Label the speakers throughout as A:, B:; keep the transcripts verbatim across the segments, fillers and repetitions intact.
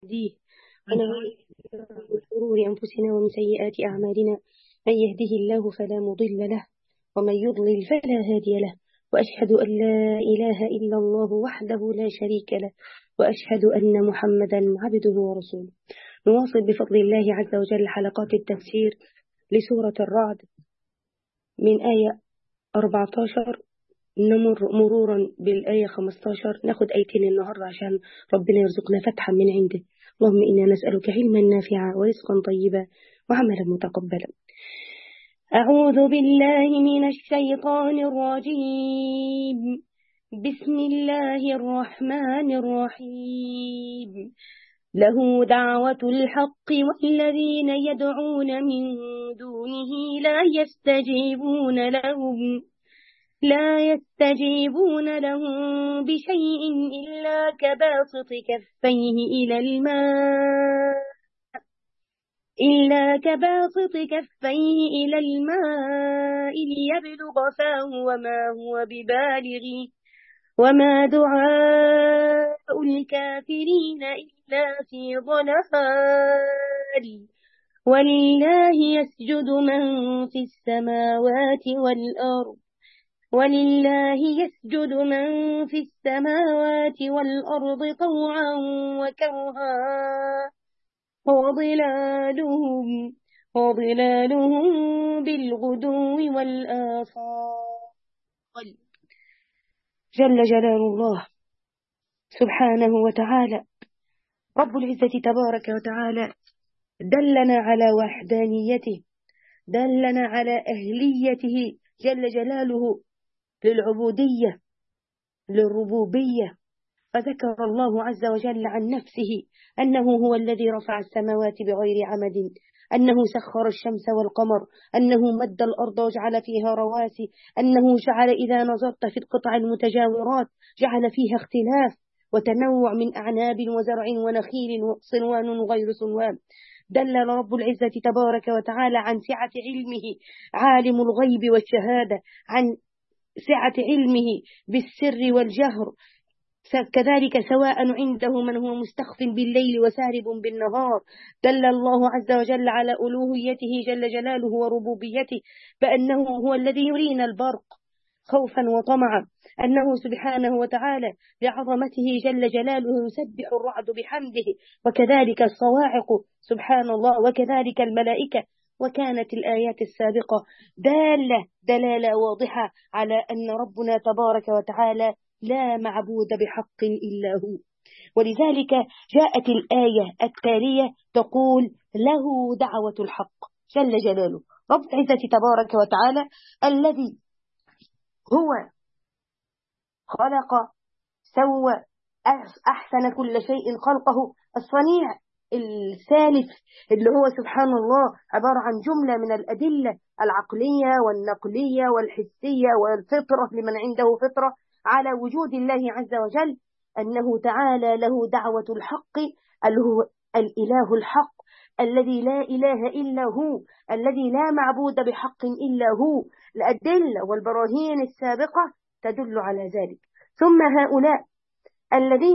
A: يهديه ونعوذ من شرور أنفسنا ومن سيئات أعمالنا. من يهده الله فلا مضل له ومن يضلل فلا هادي له، وأشهد أن لا إله إلا الله وحده لا شريك له، وأشهد أن محمدا عبده ورسوله. نواصل بفضل الله عز وجل حلقات التفسير لسورة الرعد من آية أربعة عشر نمر مرورا بالآية خمسة عشر. ناخد آيتين النهاردة عشان ربنا يرزقنا فتحا من عنده. اللهم إنا نسألك علما نافعا ورزقا طيبا وعملا متقبلا. أعوذ بالله من الشيطان الرجيم. بسم الله الرحمن الرحيم. له دعوة الحق والذين يدعون من دونه لا يستجيبون لهم لا يستجيبون لهم بشيء إلا كباسط كفيه إلى الماء إلا كباسط كفيه إلى الماء ليبلغ فاه وما هو ببالغه وما دعاء الكافرين إلا في ضلال. ولله يسجد من في السماوات والأرض ولله يسجد من في السماوات والأرض طوعا وكرها وظلالهم وظلالهم بالغدو والآصال. جل جلال الله سبحانه وتعالى رب العزة تبارك وتعالى دلنا على وحدانيته، دلنا على أهليته جل جلاله للعبودية للربوبية. فذكر الله عز وجل عن نفسه أنه هو الذي رفع السماوات بغير عمد، أنه سخر الشمس والقمر، أنه مد الأرض وجعل فيها رواسي، أنه جعل إذا نظرت في القطع المتجاورات جعل فيها اختلاف وتنوع من أعناب وزرع ونخيل وصنوان وغير صنوان. دلل رب العزة تبارك وتعالى عن سعة علمه عالم الغيب والشهادة، عن سعة علمه بالسر والجهر، كذلك سواء عنده من هو مستخف بالليل وسارب بالنهار. دل الله عز وجل على ألوهيته جل جلاله وربوبيته بأنه هو الذي يرينا البرق خوفا وطمعا، أنه سبحانه وتعالى لعظمته جل جلاله يسبح الرعد بحمده، وكذلك الصواعق سبحان الله، وكذلك الملائكة. وكانت الآيات السابقة دالة دلالة واضحة على أن ربنا تبارك وتعالى لا معبود بحق إلا هو. ولذلك جاءت الآية التالية تقول له دعوة الحق جل جلاله. رب العزة تبارك وتعالى الذي هو خلق سوى أحسن كل شيء خلقه، الصنيع الثالث اللي هو سبحان الله عبارة عن جملة من الأدلة العقلية والنقلية والحسية والفطرة لمن عنده فطرة على وجود الله عز وجل، أنه تعالى له دعوة الحق، هو الإله الحق الذي لا إله إلا هو، الذي لا معبود بحق إلا هو. الأدلة والبراهين السابقة تدل على ذلك. ثم هؤلاء الذين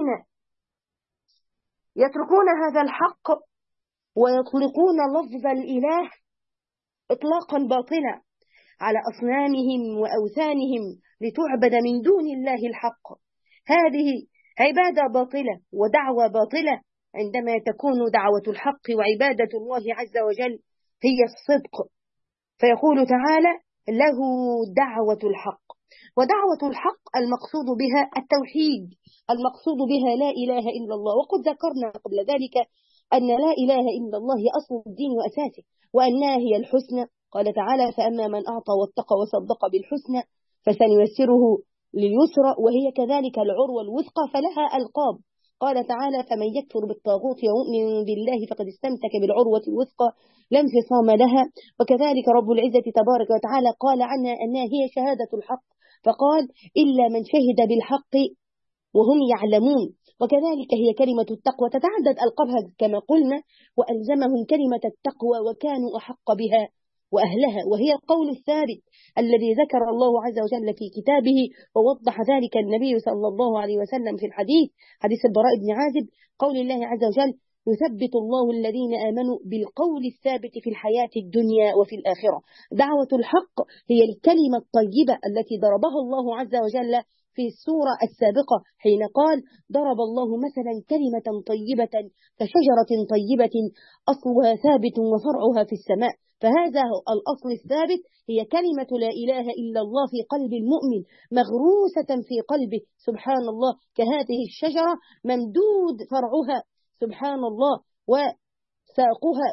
A: يتركون هذا الحق ويطلقون لفظ الإله إطلاقا باطلا على أصنامهم وأوثانهم لتعبد من دون الله الحق، هذه عبادة باطلة ودعوة باطلة. عندما تكون دعوة الحق وعبادة الله عز وجل هي الصدق، فيقول تعالى له دعوة الحق. ودعوة الحق المقصود بها التوحيد، المقصود بها لا إله إلا الله. وقد ذكرنا قبل ذلك أن لا إله إلا الله أصل الدين وأساسه، وأنها هي الحسنى. قال تعالى فأما من أعطى واتقى وصدق بالحسنى فسنيسره لليسرى، وهي كذلك العروة الوثقى فلها ألقاب. قال تعالى فمن يكفر بالطاغوت ويؤمن بالله فقد استمسك بالعروة الوثقى لا انفصام لها. وكذلك رب العزة تبارك وتعالى قال عنها أنها هي شهادة الحق، فقال إلا من شهد بالحق وهم يعلمون. وكذلك هي كلمة التقوى تتعدد ألقابها كما قلنا، وألزمهم كلمة التقوى وكانوا أحق بها وأهلها، وهي القول الثابت الذي ذكر الله عز وجل في كتابه، ووضح ذلك النبي صلى الله عليه وسلم في الحديث حديث البراء بن عازب، قول الله عز وجل يثبت الله الذين آمنوا بالقول الثابت في الحياة الدنيا وفي الآخرة. دعوة الحق هي الكلمة الطيبة التي ضربها الله عز وجل في السورة السابقة حين قال: ضرب الله مثلا كلمة طيبة كشجرة طيبة أصلها ثابت وفرعها في السماء. فهذا الأصل الثابت هي كلمة لا إله إلا الله في قلب المؤمن، مغروسة في قلبه سبحان الله، كهذه الشجرة ممدود فرعها سبحان الله، وساقها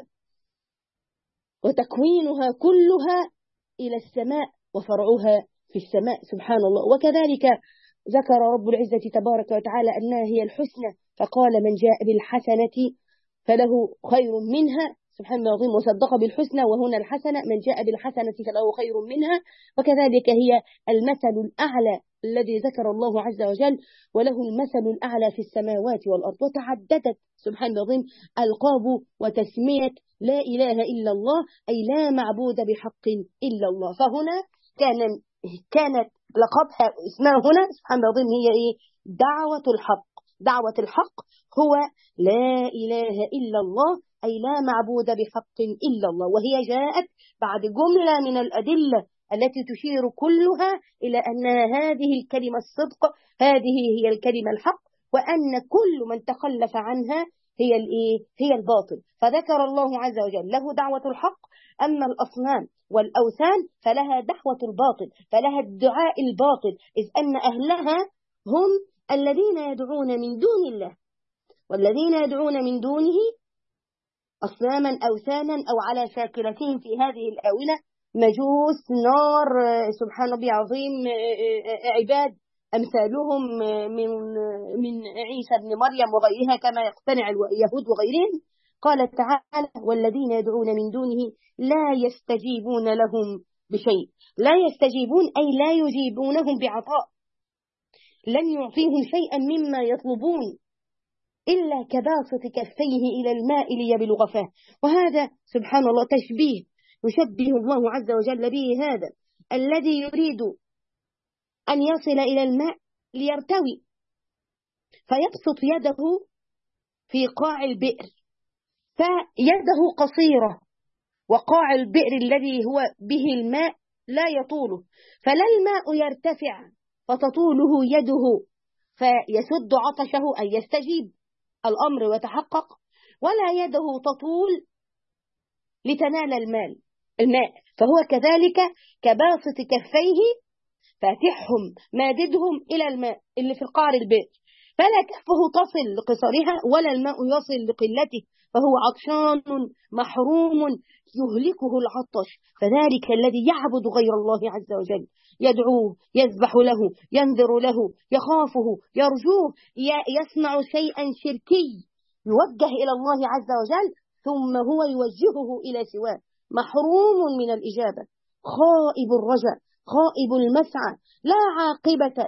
A: وتكوينها كلها إلى السماء وفرعها في السماء سبحان الله. وكذلك ذكر رب العزة تبارك وتعالى أنها هي الحسنى، فقال: من جاء بالحسنة فله خير منها سبحان الله العظيم، وصدق بالحسنى، وهنا الحسنة من جاء بالحسنة فله خير منها. وكذلك هي المثل الأعلى الذي ذكر الله عز وجل: وله المثل الأعلى في السماوات والأرض. وتعددت سبحان الله العظيم ألقاب وتسمية لا إله إلا الله، أي لا معبود بحق إلا الله. فهنا كان كانت لقبها اسمها هنا سبحان الله العظيم هي إيه؟ دعوة الحق. دعوة الحق هو لا إله إلا الله، أي لا معبود بحق إلا الله. وهي جاءت بعد جملة من الأدلة التي تشير كلها إلى أن هذه الكلمة الصدق، هذه هي الكلمة الحق، وأن كل من تخلف عنها هي الإيه؟ هي الباطل. فذكر الله عز وجل له دعوة الحق. أما الأصنام والأوثان فلها دعوة الباطل، فلها الدعاء الباطل، إذ أن أهلها هم الذين يدعون من دون الله، والذين يدعون من دونه أصناما أوثانا أو على شاكلتهم في هذه الآونة مجوس نار سبحان ربي عظيم، عباد أمثالهم من من عيسى بن مريم وغيرها كما يقتنع اليهود وغيرهم. قال تعالى: والذين يدعون من دونه لا يستجيبون لهم بشيء. لا يستجيبون أي لا يجيبونهم بعطاء، لن يعطيهم شيئا مما يطلبون إلا كباسط كفيه إلى الماء ليبلغ فاه. وهذا سبحان الله تشبيه يشبه الله عز وجل به هذا الذي يريد أن يصل إلى الماء ليرتوي، فيبسط يده في قاع البئر، فيده قصيرة، وقاع البئر الذي هو به الماء لا يطوله، فلا الماء يرتفع فتطوله يده فيسد عطشه أن يستجيب الأمر ويتحقق، ولا يده تطول لتنال المال الماء. فهو كذلك كباسط كفيه فاتحهم ماددهم إلى الماء اللي في قعر البئر، فلا كفه تصل لقصرها ولا الماء يصل لقلته، فهو عطشان محروم يهلكه العطش. فذلك الذي يعبد غير الله عز وجل، يدعوه، يذبح له، ينذر له، يخافه، يرجوه، يصنع شيئا شركي يوجه إلى الله عز وجل ثم هو يوجهه إلى سواه، محروم من الإجابة، خائب الرجاء، خائب المسعى، لا عاقبة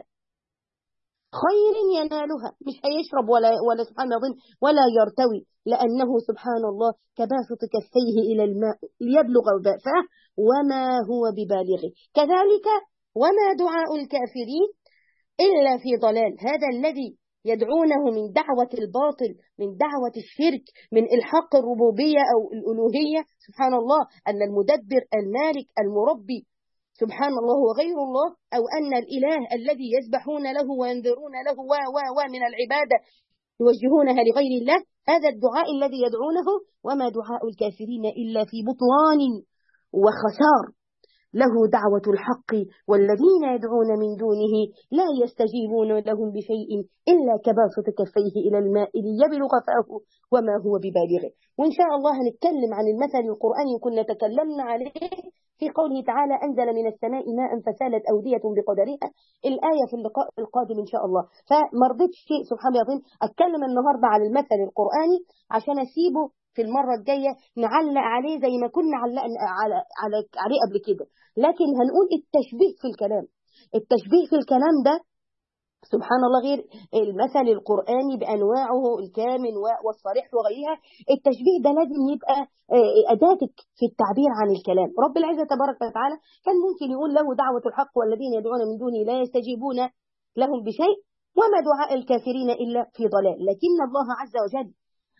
A: خير ينالها، مش هيشرب ولا ولا سبحان الله ولا يرتوي، لأنه سبحان الله كباسط كفيه إلى الماء ليبلغ فاه وما هو ببالغه. كذلك وما دعاء الكافرين إلا في ضلال. هذا الذي يدعونه من دعوة الباطل، من دعوة الشرك، من إلحاق الربوبية أو الألوهية سبحان الله، أن المدبر المالك المربي سبحان الله هو غير الله، أو أن الإله الذي يسبحون له وينذرون له و و و من العبادة يوجهونها لغير الله، هذا الدعاء الذي يدعونه وما دعاء الكافرين إلا في بطلان وخسار. له دعوة الحق والذين يدعون من دونه لا يستجيبون لهم بشيء إلا كباسط كفيه إلى الماء ليبلغ فاه وما هو ببالغه. وإن شاء الله هنتكلم عن المثل القرآني كنا تكلمنا عليه في قوله تعالى: أنزل من السماء ماء فسالت أودية بقدرها، الآية في اللقاء القادم إن شاء الله. فمرضتش سبحان الله أتكلم النهاردة على المثل القرآني عشان أسيبه في المرة الجاية نعلق عليه زي ما كنا علقنا على على عليه قبل كده، لكن هنقول التشبيه في الكلام. التشبيه في الكلام ده سبحان الله غير المثل القرآني بأنواعه الكامل والصريح وغيرها. التشبيه ده لازم يبقى أداتك في التعبير عن الكلام. رب العزة تبارك وتعالى كان ممكن يقول له دعوة الحق والذين يدعون من دونه لا يستجيبون لهم بشيء وما دعاء الكافرين إلا في ضلال، لكن الله عز وجل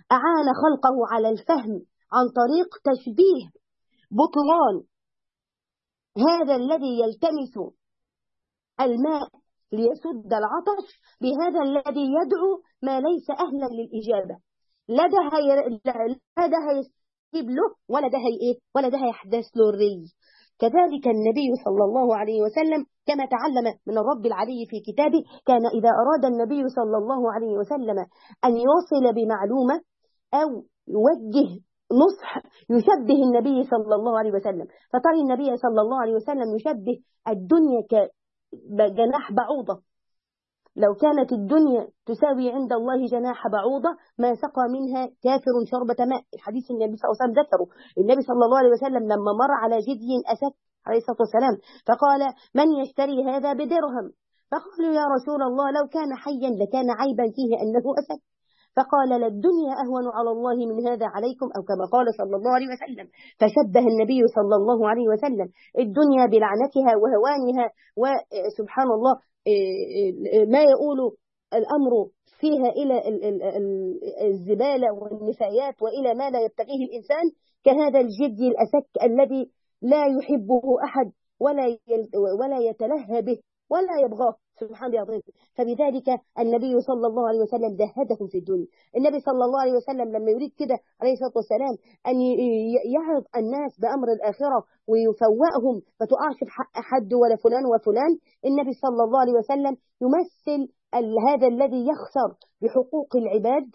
A: أعان خلقه على الفهم عن طريق تشبيه بطلان هذا الذي يلتمس الماء ليسد العطش بهذا الذي يدعو ما ليس أهلا للإجابة. لا ده هي لا ده هيستجيب له ولا ده هي إيه ولا ده هيحدث له الري. كذلك النبي صلى الله عليه وسلم كما تعلم من الرب العلي في كتابه، كان إذا أراد النبي صلى الله عليه وسلم أن يوصل بمعلومة أو يوجه نصح يشبه النبي صلى الله عليه وسلم. فترى النبي صلى الله عليه وسلم يشبه الدنيا كجناح بعوضة، لو كانت الدنيا تساوي عند الله جناح بعوضة ما سقى منها كافر شربة ماء. الحديث النبي صلى الله عليه وسلم ذكره. النبي صلى الله عليه وسلم لما مر على جدي أسد عليه الصلاة والسلام فقال: من يشتري هذا بدرهم؟ فقالوا: يا رسول الله لو كان حيا لكان عيبا فيه أنه أسد. فقال: للدنيا أهون على الله من هذا عليكم، أو كما قال صلى الله عليه وسلم. فشبه النبي صلى الله عليه وسلم الدنيا بلعنتها وهوانها، وسبحان الله ما يقول الأمر فيها إلى الزبالة والنفايات وإلى ما لا يبتغيه الإنسان، كهذا الجدي الأسك الذي لا يحبه أحد ولا ولا يتلهى به ولا يبغاه، سبحان الله العظيم. فبذلك النبي صلى الله عليه وسلم زهدهم في الدنيا. النبي صلى الله عليه وسلم لما يريد كده عليه الصلاة والسلام أن يعظ الناس بأمر الآخرة ويفوقهم ما تقعش في حق حد ولا فلان وفلان، النبي صلى الله عليه وسلم يمثل هذا الذي يخسر بحقوق العباد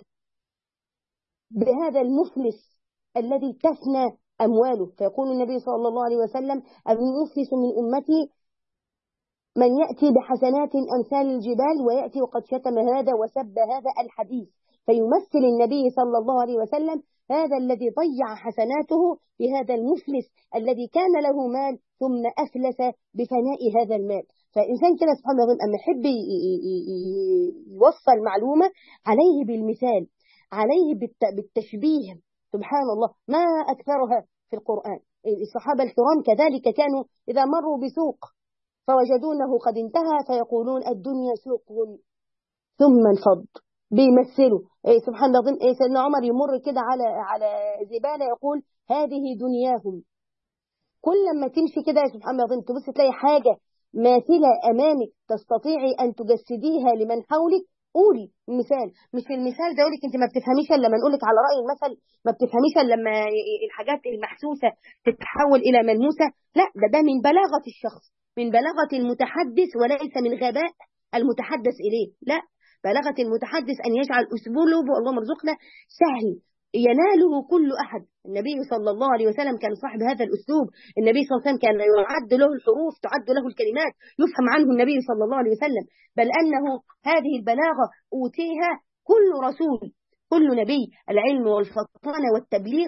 A: بهذا المفلس الذي تفنى أمواله. فيقول النبي صلى الله عليه وسلم: المفلس من أمتي من يأتي بحسنات أمثال الجبال ويأتي وقد شتم هذا وسب هذا الحديث. فيمثل النبي صلى الله عليه وسلم هذا الذي ضيع حسناته بهذا المفلس الذي كان له مال ثم أفلس بفناء هذا المال. فإنسان كده سبحان الله أما يحب يوصل معلومة عليه بالمثال، عليه بالتشبيه، سبحان الله ما أكثرها في القرآن. الصحابة الكرام كذلك كانوا إذا مروا بسوق فوجدونه قد انتهى فيقولون: الدنيا سوق ثم انفض. بيمثلوا إيه سبحان الله. إيه سيدنا عمر يمر كده على على زبالة يقول: هذه دنياهم. كل ما تمشي كده سبحان الله تبص تلاقي حاجة ماثلة أمامك تستطيعي أن تجسديها لمن حولك، قولي المثال. مش في المثال ده يقولك أنت ما بتفهميش إلا لما نقولك على رأي المثل، ما بتفهميش إلا لما الحاجات المحسوسة تتحول إلى ملموسة. لا، ده ده من بلاغة الشخص، من بلاغة المتحدث وليس من غباء المتحدث إليه. لا، بلاغة المتحدث أن يجعل أسلوبه اللهم ارزقنا سهل يناله كل أحد. النبي صلى الله عليه وسلم كان صاحب هذا الأسلوب. النبي صلى الله عليه وسلم كان يعد له الحروف، تعد له الكلمات، يفهم عنه النبي صلى الله عليه وسلم. بل أنه هذه البلاغة أوتيها كل رسول، كل نبي، العلم والفطانة والتبليغ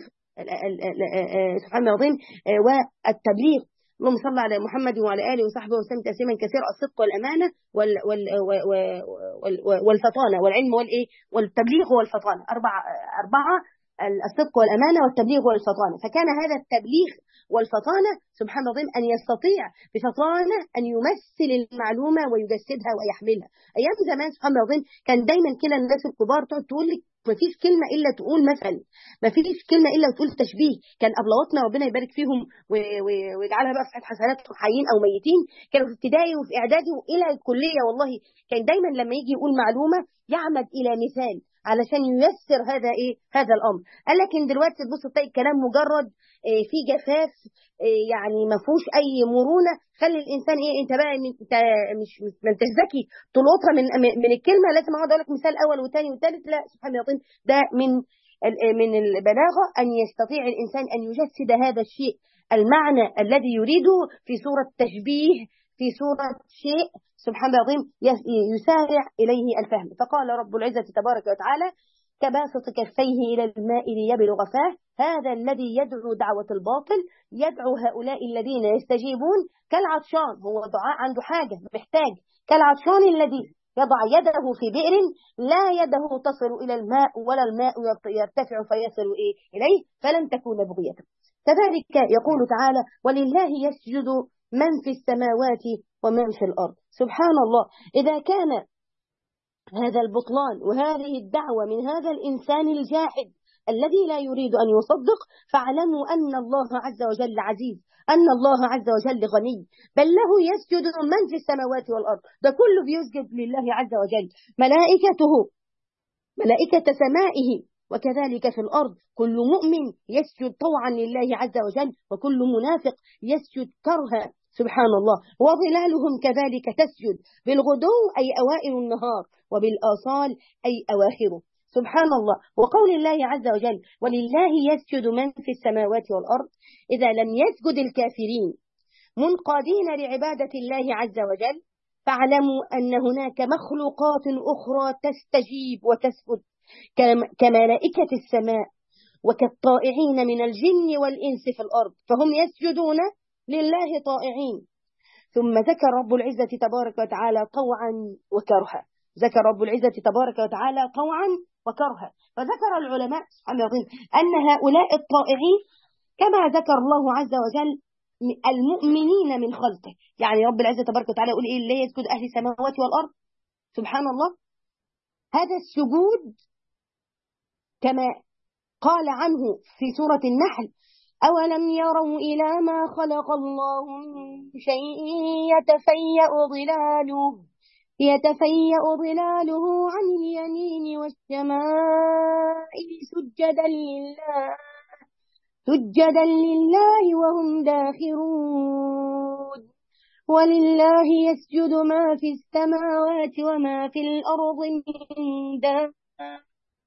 A: سبحان الله العظيم والتبليغ. اللهم صل على محمد وعلى آله وصحبه وسلم تسليما كثيرا. الصدق والأمانة وال وال وال والفطانة والعلم والإيه والتبليغ والفطانة، أربعة أربعة الصدق والأمانة والتبليغ والفطانة. فكان هذا التبليغ والفطانة سبحان الله أن يستطيع بفطانة أن يمثل المعلومة ويجسدها ويحملها. أيام زمان سبحان الله كان دايما كده الناس الكبار تقعد تقول لك ما فيش كلمة إلا تقول مثل، ما فيش كلمة إلا تقول تشبيه. كان أبلغتنا ربنا يبارك فيهم ويجعلها بقى في صحة حسناتهم حيين أو ميتين، كانوا في ابتدائي وفي إعدادي وإلى الكلية والله كان دايما لما يجي يقول معلومة يعمد إلى مثال علشان ييسر هذا إيه هذا الأمر. قال لكن دلوقتي تبص تلاقي الكلام مجرد إيه في جفاف، إيه يعني ما فيهوش أي مرونة. خلي الإنسان إيه أنت بقى أنت مش ما أنتش ذكي تلقطها من من الكلمة، لازم أقعد أقول لك مثال أول وثاني وثالث. لا سبحان الله ده من من البلاغة أن يستطيع الإنسان أن يجسد هذا الشيء المعنى الذي يريده في صورة تشبيه، في صورة شيء سبحان الله العظيم يسارع إليه الفهم. فقال رب العزة تبارك وتعالى: كباسط كفيه إلى الماء ليبلغ فاه. هذا الذي يدعو دعوة الباطل يدعو هؤلاء الذين يستجيبون كالعطشان، هو دعاء عنده حاجة محتاج، كالعطشان الذي يضع يده في بئر لا يده تصل إلى الماء ولا الماء يرتفع فيصل إيه إليه فلن تكون بغيته. كذلك يقول تعالى: ولله يسجد من في السماوات ومن في الأرض. سبحان الله، إذا كان هذا البطلان وهذه الدعوة من هذا الإنسان الجاحد الذي لا يريد أن يصدق، فاعلموا أن الله عز وجل عزيز، أن الله عز وجل غني، بل له يسجد من في السماوات والأرض. ده كله بيسجد لله عز وجل، ملائكته، ملائكة سمائه، وكذلك في الأرض كل مؤمن يسجد طوعا لله عز وجل، وكل منافق يسجد كرها، سبحان الله. وظلالهم كذلك تسجد بالغدو أي أوائل النهار، وبالآصال أي أواخره، سبحان الله. وقول الله عز وجل ولله يسجد من في السماوات والأرض، إذا لم يسجد الكافرين منقادين لعبادة الله عز وجل، فاعلموا أن هناك مخلوقات أخرى تستجيب وتسجد كملائكة السماء وكالطائعين من الجن والإنس في الأرض، فهم يسجدون لله طائعين. ثم ذكر رب العزة تبارك وتعالى طوعا وكرها، ذكر رب العزة تبارك وتعالى طوعا وكرها، فذكر العلماء سبحان الله أن هؤلاء الطائعين كما ذكر الله عز وجل المؤمنين من خلقه، يعني رب العزة تبارك وتعالى يقول إيه اللي يسجد أهل السماوات والأرض، سبحان الله. هذا السجود كما قال عنه في سورة النحل أولم يروا إلى ما خلق الله من شيء يتفيأ ظلاله يتفيأ ظلاله عن اليمين والشمائل سجدا لله سجدا لله وهم داخرون. ولله يسجد ما في السماوات وما في الأرض من دابة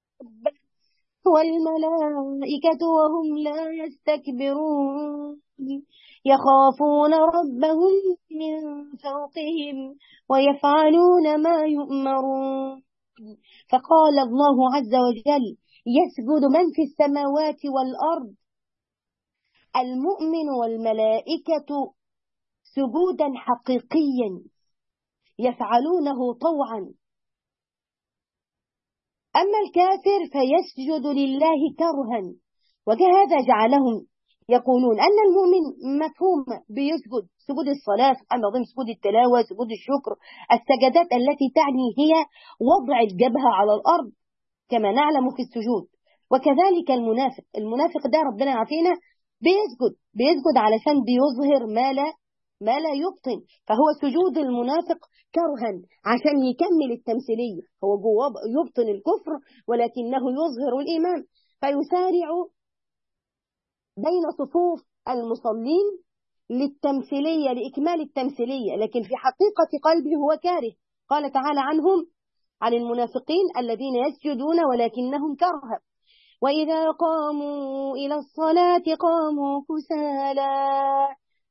A: والملائكة وهم لا يستكبرون يخافون ربهم من فوقهم ويفعلون ما يؤمرون. فقال الله عز وجل يسجد من في السماوات والأرض، المؤمن والملائكة سجودا حقيقيا يفعلونه طوعا، أما الكافر فيسجد لله كرها. وكهذا جعلهم يقولون أن المؤمن مفهوم بيسجد سجود الصلاة، سبحان الله، سجود التلاوة، سجود الشكر، السجدات التي تعني هي وضع الجبهة على الأرض كما نعلم في السجود. وكذلك المنافق، المنافق ده ربنا يعطينا بيسجد بيسجد علشان بيظهر ما لا ما لا يبطن، فهو سجود المنافق كرها عشان يكمل التمثيلية، هو جواه يبطن الكفر ولكنه يظهر الإيمان، فيسارع بين صفوف المصلين للتمثيلية لإكمال التمثيلية، لكن في حقيقة قلبه هو كاره. قال تعالى عنهم عن المنافقين الذين يسجدون ولكنهم كرها وإذا قاموا إلى الصلاة قاموا كسالى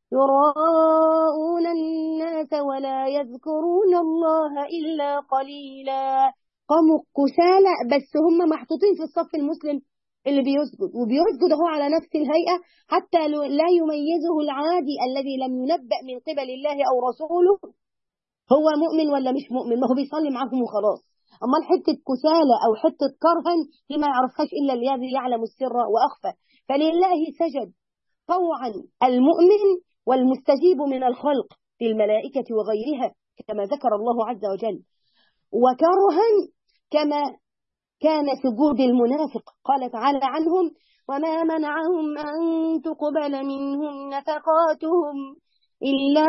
A: يراءون الناس ولا يذكرون الله إلا قليلا. قاموا كسالى بس هم محطوطين في الصف المسلم اللي بيسجد، وبيسجد هو على نفس الهيئة حتى لا يميزه العادي الذي لم ينبأ من قبل الله أو رسوله هو مؤمن ولا مش مؤمن، ما هو بيصلي معهم وخلاص. أما حتة كسالى أو حتة كرها دي ما يعرفهاش إلا الذي يعلم السر وأخفى. فلله سجد طوعا المؤمن والمستجيب من الخلق للملائكة وغيرها كما ذكر الله عز وجل، وكرها كما كان سجود المنافق. قال تعالى عنهم وما منعهم أن تقبل منهم نفقاتهم إلا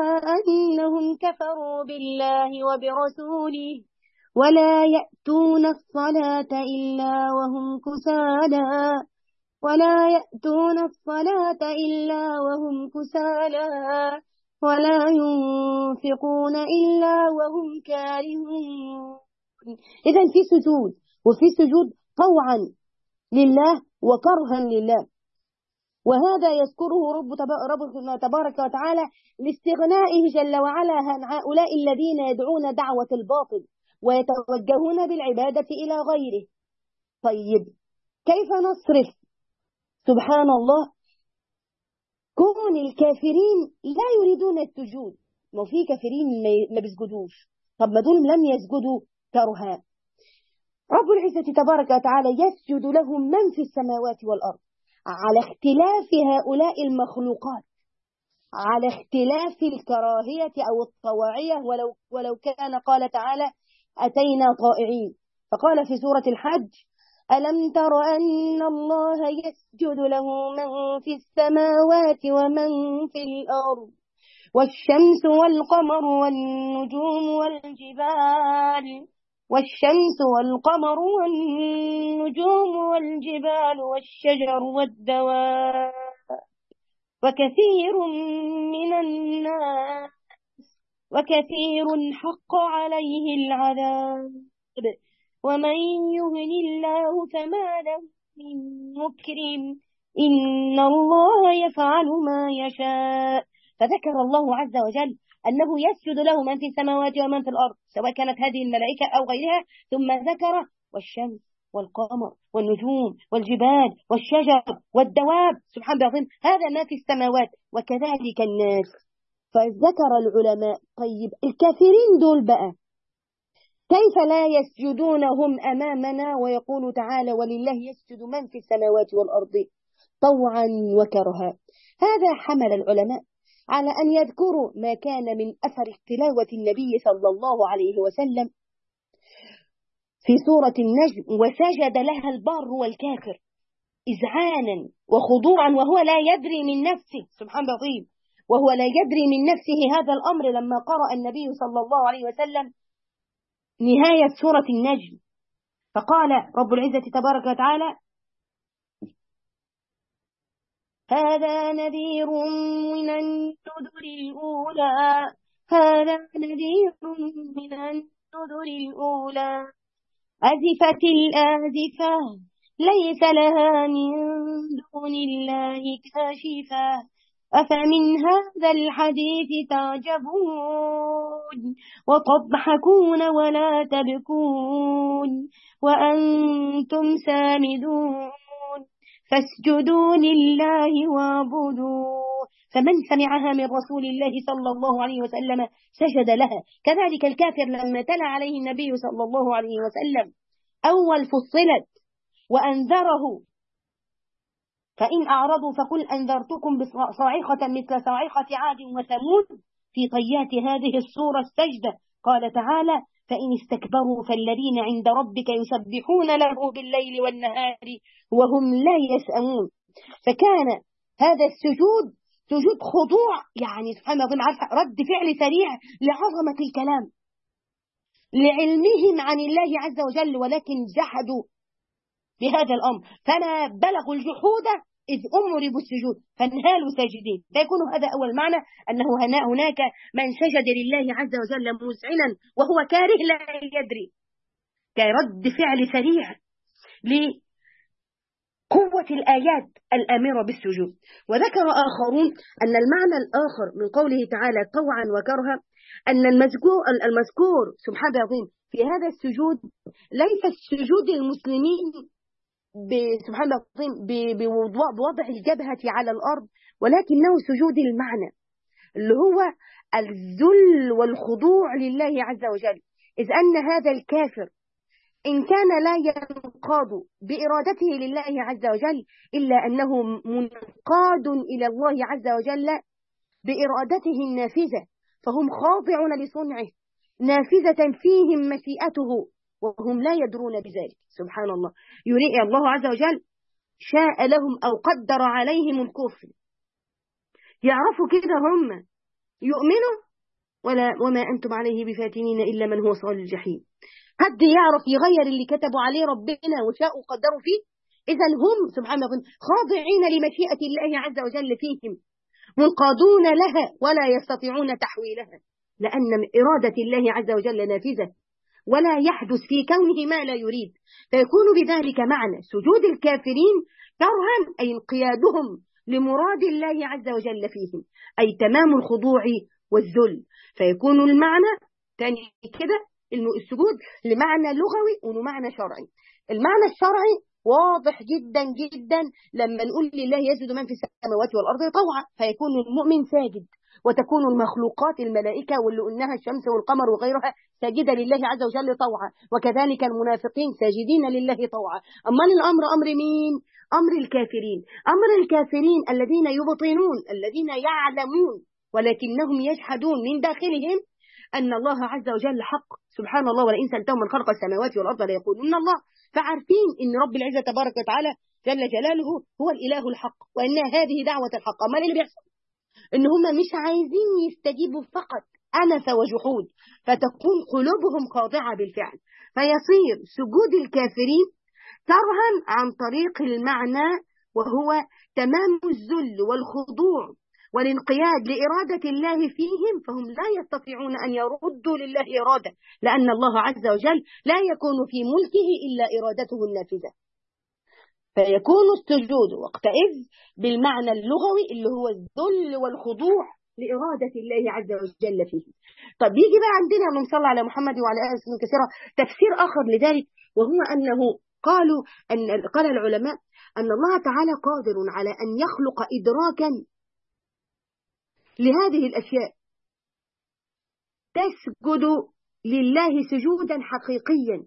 A: أنهم كفروا بالله وبرسوله ولا يأتون الصلاة إلا وهم كسالى ولا يأتون الصلاة إلا وهم كسالى ولا ينفقون إلا وهم كارهون. إذن في سجود، وفي سجود طوعا لله وكرها لله، وهذا يذكره رب رب تبارك وتعالى لاستغنائه جل وعلا عن هؤلاء الذين يدعون دعوة الباطل ويتوجهون بالعبادة إلى غيره. طيب كيف نصرف سبحان الله كون الكافرين لا يريدون السجود؟ ما في كافرين ما بيسجدوش، طب ما دول لم يسجدوا كرها. رب العزة تبارك وتعالى يسجد لهم من في السماوات والأرض على اختلاف هؤلاء المخلوقات، على اختلاف الكراهية أو الطواعية، ولو, ولو كان قال تعالى أتينا طائعين. فقال في سورة الحج: ألم تر أن الله يسجد له من في السماوات ومن في الأرض والشمس والقمر والنجوم والجبال والشمس والقمر والنجوم والجبال والشجر والدواب وكثير من الناس وكثير حق عليه العذاب ومن يهن الله فما له من مكرم إن الله يفعل ما يشاء. فذكر الله عز وجل أنه يسجد له من في السماوات ومن في الأرض، سواء كانت هذه الملائكة أو غيرها، ثم ذكر والشمس والقمر والنجوم والجبال والشجر والدواب، سبحان الله العظيم، هذا ما في السماوات وكذلك الناس. فذكر العلماء: طيب الكافرين دول بقى كيف لا يسجدون هم أمامنا؟ ويقول تعالى: ولله يسجد من في السماوات والأرض طوعا وكرها. هذا حمل العلماء على أن يذكروا ما كان من أثر تلاوة النبي صلى الله عليه وسلم في سورة النجم: وسجد لها البار والكافر إذعانا وخضوعا وهو لا يدري من نفسه، سبحان الله العظيم، وهو لا يدري من نفسه هذا الأمر لما قرأ النبي صلى الله عليه وسلم نهاية سورة النجم. فقال رب العزة تبارك وتعالى: هذا نذير من النذر الأولى هذا نذير من النذر الأولى أزفت الآزفة ليس لها من دون الله كاشفة أفمن هذا الحديث تعجبون وتضحكون ولا تبكون وأنتم سامدون فاسجدوا لله واعبدوا. فمن سمعها من رسول الله صلى الله عليه وسلم سجد لها. كذلك الكافر لما تلا عليه النبي صلى الله عليه وسلم أول فصلت وأنذره: فإن أعرضوا فقل أنذرتكم بصاعقة مثل صاعقة عاد وثمود، في طيات هذه السورة السجدة قال تعالى: فإن استكبروا فالذين عند ربك يسبحون له بالليل والنهار وهم لا يسأمون. فكان هذا السجود سجود خضوع، يعني سبحان الله عارفة رد فعل سريع لعظمة الكلام، لعلمهم عن الله عز وجل، ولكن جحدوا بهذا الأمر فلا بلغوا الجحود إذ أمروا بالسجود فانهالوا ساجدين. فيكون هذا أول معنى، أنه هناك من سجد لله عز وجل مذعنا وهو كاره لا يدري، كرد فعل سريع لقوة الآيات الآمرة بالسجود. وذكر آخرون أن المعنى الآخر من قوله تعالى طوعا وكرها أن المذكور المذكور سبحان الله العظيم في هذا السجود ليس السجود المسلمين سبحان الله العظيم بوضع الجبهة على الأرض، ولكنه سجود المعنى اللي هو الذل والخضوع لله عز وجل. إذ أن هذا الكافر إن كان لا ينقاد بإرادته لله عز وجل إلا أنه منقاد إلى الله عز وجل بإرادته النافذة، فهم خاضعون لصنعه نافذة فيهم مشيئته وهم لا يدرون بذلك. سبحان الله، يريد الله عز وجل شاء لهم أو قدر عليهم الكفر، يعرفوا كده هم يؤمنوا ولا وما أنتم عليه بفاتنين إلا من هو صال الجحيم. حد يعرف يغير اللي كتبوا عليه ربنا وشاءوا قدروا فيه؟ إذا هم سبحان الله خاضعين لمشيئة الله عز وجل فيهم، منقادون لها ولا يستطيعون تحويلها، لأن إرادة الله عز وجل نافذة ولا يحدث في كونه ما لا يريد. فيكون بذلك معنى سجود الكافرين كرها أي انقيادهم لمراد الله عز وجل فيهم، أي تمام الخضوع والذل. فيكون المعنى تاني كده السجود لمعنى لغوي ولمعنى شرعي. المعنى الشرعي واضح جدا جدا لما نقول لله يسجد من في السماوات والأرض طوعا، فيكون المؤمن ساجد، وتكون المخلوقات الملائكة واللي قلناها الشمس والقمر وغيرها ساجدة لله عز وجل طوعا، وكذلك المنافقين ساجدين لله طوعا. أما الأمر أمر مين؟ أمر الكافرين. أمر الكافرين الذين يبطنون، الذين يعلمون ولكنهم يجحدون من داخلهم، أن الله عز وجل حق، سبحان الله، ولئن سألتهم من خلق السماوات والأرض ليقولون الله. فعارفين إن رب العزة تبارك وتعالى جل جلاله هو الإله الحق، وإن هذه دعوة الحق. أما اللي بيحصل إن هم مش عايزين يستجيبوا، فقط أنف وجحود، فتكون قلوبهم خاضعة بالفعل، فيصير سجود الكافرين كرها عن طريق المعنى، وهو تمام الذل والخضوع والانقياد لإرادة الله فيهم، فهم لا يستطيعون أن يردوا لله إرادة، لأن الله عز وجل لا يكون في ملكه إلا إرادته النافذة. فيكون السجود وقتئذ بالمعنى اللغوي اللي هو الذل والخضوع لإرادة الله عز وجل فيه. طب يجي بقى عندنا من صلى على محمد وعلى آله وسلم كثيرا تفسير آخر لذلك، وهو أنه قالوا أن قال العلماء أن الله تعالى قادر على أن يخلق إدراكا لهذه الأشياء تسجد لله سجودا حقيقيا،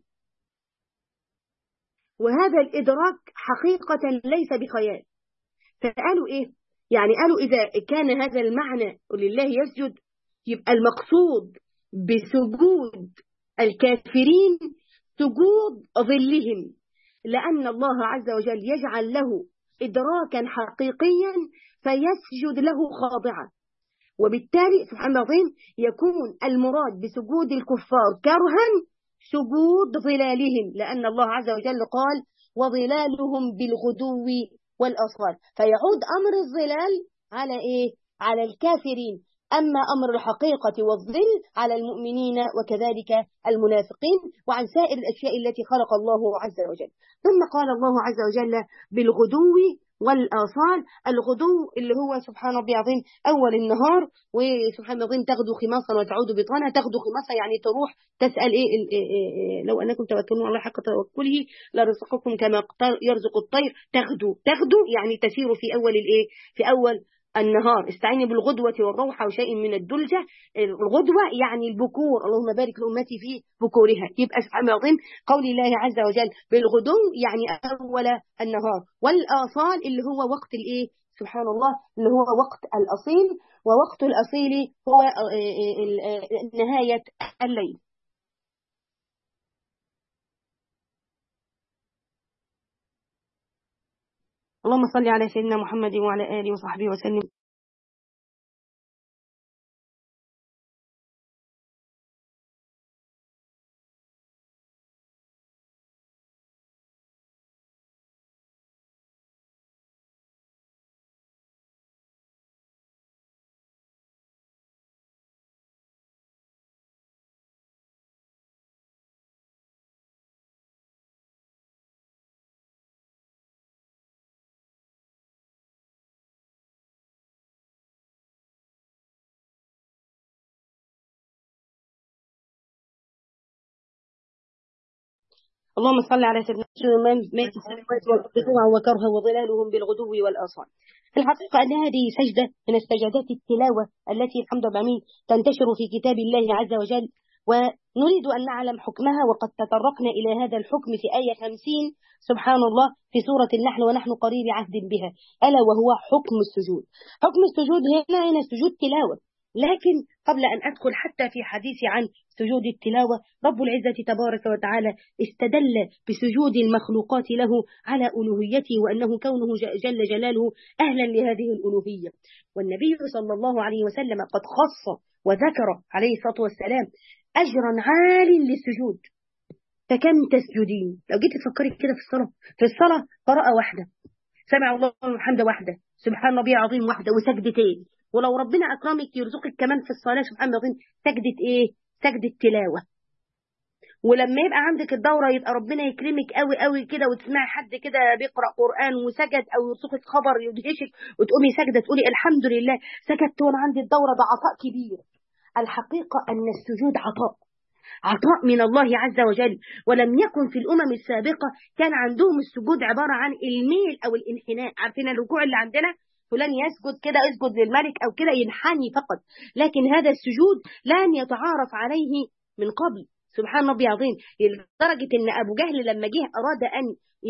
A: وهذا الإدراك حقيقة ليس بخيال. فقالوا إيه؟ يعني قالوا إذا كان هذا المعنى لله يسجد، يبقى المقصود بسجود الكافرين سجود ظلهم، لأن الله عز وجل يجعل له إدراكا حقيقيا فيسجد له خاضعا، وبالتالي سبحان الله يكون المراد بسجود الكفار كرها سجود ظلالهم، لأن الله عز وجل قال وظلالهم بالغدو والأصال، فيعود أمر الظلال على إيه؟ على الكافرين، أما أمر الحقيقة والظل على المؤمنين وكذلك المنافقين، وعن سائر الأشياء التي خلق الله عز وجل. ثم قال الله عز وجل بالغدو والآصال. الغدو اللي هو سبحان ربي عظيم أول النهار، وسبحان الله عظيم تغدو خماصا وتعود بطانا. تغدو خماصا يعني تروح تسأل إيه, إيه, إيه لو أنكم توكلون على حق توكله لرزقكم كما يرزق الطير. تغدو تغدو يعني تسير في أول الإيه في أول النهار. استعيني بالغدوة والروحة وشيء من الدلجة. الغدوة يعني البكور، اللهم بارك لأمتي في بكورها. يبقى سبحان الله العظيم قول الله عز وجل بالغدو يعني أول النهار، والآصال اللي هو وقت الإيه سبحان الله اللي هو وقت الأصيل، ووقت الأصيل هو نهاية الليل. اللهم صل على سيدنا محمد وعلى آله وصحبه وسلم. اللهم صل على سيدنا محمد ما في السماوات والأرض طوعا وكرها وظلالهم بالغدو والآصال. في الحقيقة أن هذه سجدة من السجدات التلاوة التي الحمد لله تنتشر في كتاب الله عز وجل، ونريد أن نعلم حكمها، وقد تطرقنا إلى هذا الحكم في آية خمسين سبحان الله في سورة النحل ونحن قريب عهد بها، ألا وهو حكم السجود. حكم السجود هنا هنا سجود تلاوة، لكن قبل أن أدخل حتى في حديثي عن سجود التلاوة، رب العزة تبارك وتعالى استدل بسجود المخلوقات له على ألوهيته، وأنه كونه جل جلاله أهلا لهذه الألوهية. والنبي صلى الله عليه وسلم قد خص وذكر عليه الصلاة والسلام أجرا عال للسجود. فكم تسجدين؟ لو جيت تفكري كده في الصلاة في الصلاة قراءة واحدة، سمع الله الحمد واحدة، سبحان ربي العظيم واحدة، وسجدتين، ولو ربنا أكرمك يرزقك كمان في الصلاة سبحان الله العظيم سجدة إيه؟ سجدة تلاوة. ولما يبقى عندك الدورة يبقى ربنا يكرمك قوي قوي كده، وتسمعي حد كده بيقرأ قرآن وسجد، أو يرزقك خبر يدهشك وتقومي سجدة تقولي الحمد لله سجدت وأنا عندي الدورة. ده عطاء كبير. الحقيقة أن السجود عطاء عطاء من الله عز وجل، ولم يكن في الأمم السابقة كان عندهم السجود عبارة عن الميل أو الانحناء. عارفين الركوع اللي عندنا فلان يسجد كده يسجد للملك أو كده ينحني فقط، لكن هذا السجود لم يتعارف عليه من قبل سبحان ربي عظيم، لدرجة أن أبو جهل لما جه أراد أن